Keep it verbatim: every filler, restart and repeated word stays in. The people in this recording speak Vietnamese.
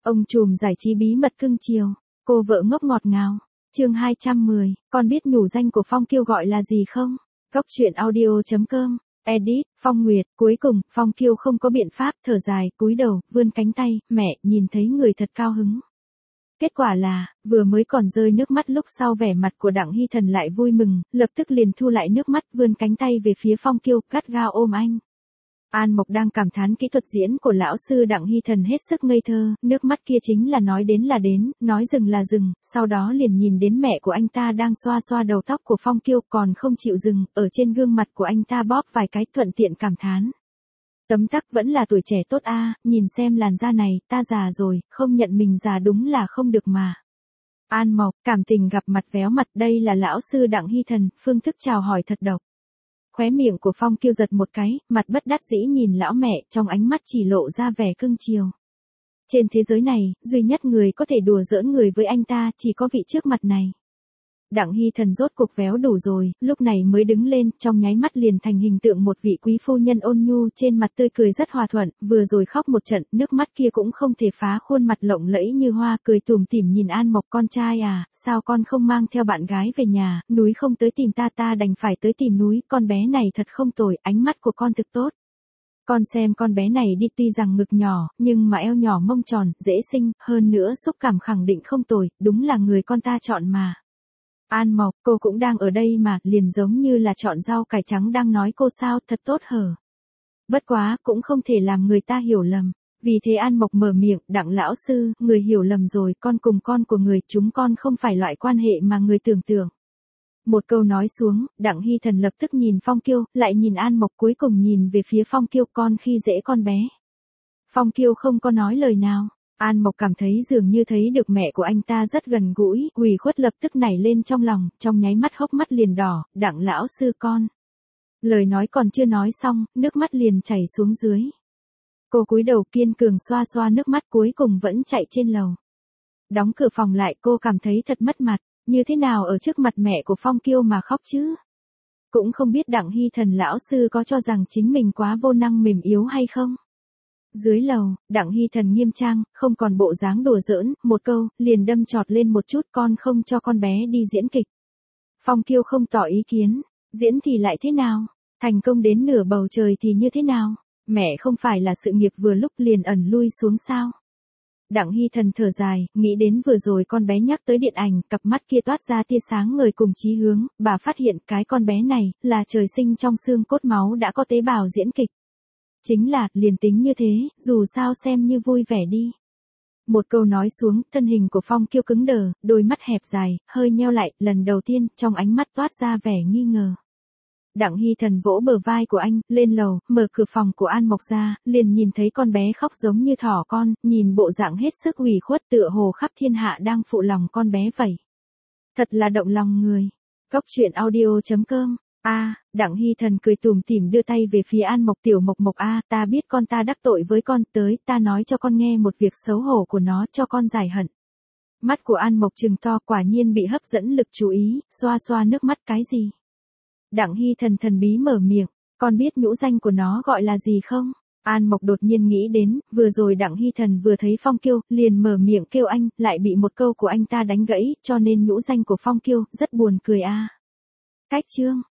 Ông trùm giải trí bí mật cưng chiều, cô vợ ngốc ngọt ngào. Chương hai trăm mười, con biết nhủ danh của Phong Kiêu gọi là gì không? Góc truyện audio chấm com, edit, Phong Nguyệt. Cuối cùng, Phong Kiêu không có biện pháp, thở dài, cúi đầu, vươn cánh tay, mẹ, nhìn thấy người thật cao hứng. Kết quả là, vừa mới còn rơi nước mắt lúc sau vẻ mặt của Đặng Hy Thần lại vui mừng, lập tức liền thu lại nước mắt, vươn cánh tay về phía Phong Kiêu, gắt gao ôm anh. An Mộc đang cảm thán kỹ thuật diễn của lão sư Đặng Hy Thần hết sức ngây thơ, nước mắt kia chính là nói đến là đến, nói dừng là dừng, sau đó liền nhìn đến mẹ của anh ta đang xoa xoa đầu tóc của Phong Kiêu còn không chịu dừng, ở trên gương mặt của anh ta bóp vài cái thuận tiện cảm thán. Tấm tắc vẫn là tuổi trẻ tốt a, nhìn xem làn da này, ta già rồi, không nhận mình già đúng là không được mà. An Mộc, cảm tình gặp mặt véo mặt, đây là lão sư Đặng Hy Thần, phương thức chào hỏi thật độc. Khóe miệng của Phong Kiêu giật một cái, mặt bất đắc dĩ nhìn lão mẹ, trong ánh mắt chỉ lộ ra vẻ cưng chiều. Trên thế giới này, duy nhất người có thể đùa giỡn người với anh ta, chỉ có vị trước mặt này. Đặng Hy Thần rốt cuộc véo đủ rồi, lúc này mới đứng lên, trong nháy mắt liền thành hình tượng một vị quý phu nhân ôn nhu, trên mặt tươi cười rất hòa thuận, vừa rồi khóc một trận, nước mắt kia cũng không thể phá khuôn mặt lộng lẫy như hoa, cười tủm tỉm nhìn An Mộc, con trai à, sao con không mang theo bạn gái về nhà, núi không tới tìm ta ta đành phải tới tìm núi, con bé này thật không tồi, ánh mắt của con thực tốt. Con xem con bé này đi, tuy rằng ngực nhỏ, nhưng mà eo nhỏ mông tròn, dễ sinh, hơn nữa xúc cảm khẳng định không tồi, đúng là người con ta chọn mà. An Mộc, cô cũng đang ở đây mà, liền giống như là chọn rau cải trắng đang nói cô sao, thật tốt hở. Bất quá, cũng không thể làm người ta hiểu lầm. Vì thế An Mộc mở miệng, Đặng lão sư, người hiểu lầm rồi, con cùng con của người, chúng con không phải loại quan hệ mà người tưởng tượng. Một câu nói xuống, Đặng Hy Thần lập tức nhìn Phong Kiêu, lại nhìn An Mộc, cuối cùng nhìn về phía Phong Kiêu, con khi dễ con bé. Phong Kiêu không có nói lời nào. An Mộc cảm thấy dường như thấy được mẹ của anh ta rất gần gũi, ủy khuất lập tức nảy lên trong lòng, trong nháy mắt hốc mắt liền đỏ, Đặng lão sư con. Lời nói còn chưa nói xong, nước mắt liền chảy xuống dưới. Cô cúi đầu kiên cường xoa xoa nước mắt, cuối cùng vẫn chạy trên lầu. Đóng cửa phòng lại, cô cảm thấy thật mất mặt, như thế nào ở trước mặt mẹ của Phong Kiêu mà khóc chứ? Cũng không biết Đặng Hy Thần lão sư có cho rằng chính mình quá vô năng mềm yếu hay không? Dưới lầu, Đặng Hy Thần nghiêm trang, không còn bộ dáng đùa giỡn, một câu, liền đâm chọt lên một chút, con không cho con bé đi diễn kịch. Phong Kiêu không tỏ ý kiến, diễn thì lại thế nào? Thành công đến nửa bầu trời thì như thế nào? Mẹ không phải là sự nghiệp vừa lúc liền ẩn lui xuống sao? Đặng Hy Thần thở dài, nghĩ đến vừa rồi con bé nhắc tới điện ảnh, cặp mắt kia toát ra tia sáng ngời cùng chí hướng, bà phát hiện cái con bé này, là trời sinh trong xương cốt máu đã có tế bào diễn kịch. Chính là, liền tính như thế, dù sao xem như vui vẻ đi. Một câu nói xuống, thân hình của Phong Kiêu cứng đờ, đôi mắt hẹp dài, hơi nheo lại, lần đầu tiên, trong ánh mắt toát ra vẻ nghi ngờ. Đặng Hy Thần vỗ bờ vai của anh, lên lầu, mở cửa phòng của An Mộc ra, liền nhìn thấy con bé khóc giống như thỏ con, nhìn bộ dạng hết sức ủy khuất tựa hồ khắp thiên hạ đang phụ lòng con bé vậy. Thật là động lòng người. Góc truyện audio chấm com. A, à, Đặng Hy Thần cười tủm tỉm đưa tay về phía An Mộc, tiểu Mộc Mộc a, à, ta biết con ta đắc tội với con, tới, ta nói cho con nghe một việc xấu hổ của nó, cho con giải hận. Mắt của An Mộc trừng to, quả nhiên bị hấp dẫn lực chú ý, xoa xoa nước mắt, cái gì? Đặng Hy Thần thần bí mở miệng, con biết nhũ danh của nó gọi là gì không? An Mộc đột nhiên nghĩ đến, vừa rồi Đặng Hy Thần vừa thấy Phong Kiêu, liền mở miệng kêu anh, lại bị một câu của anh ta đánh gãy, cho nên nhũ danh của Phong Kiêu, rất buồn cười a. À. Cách chương.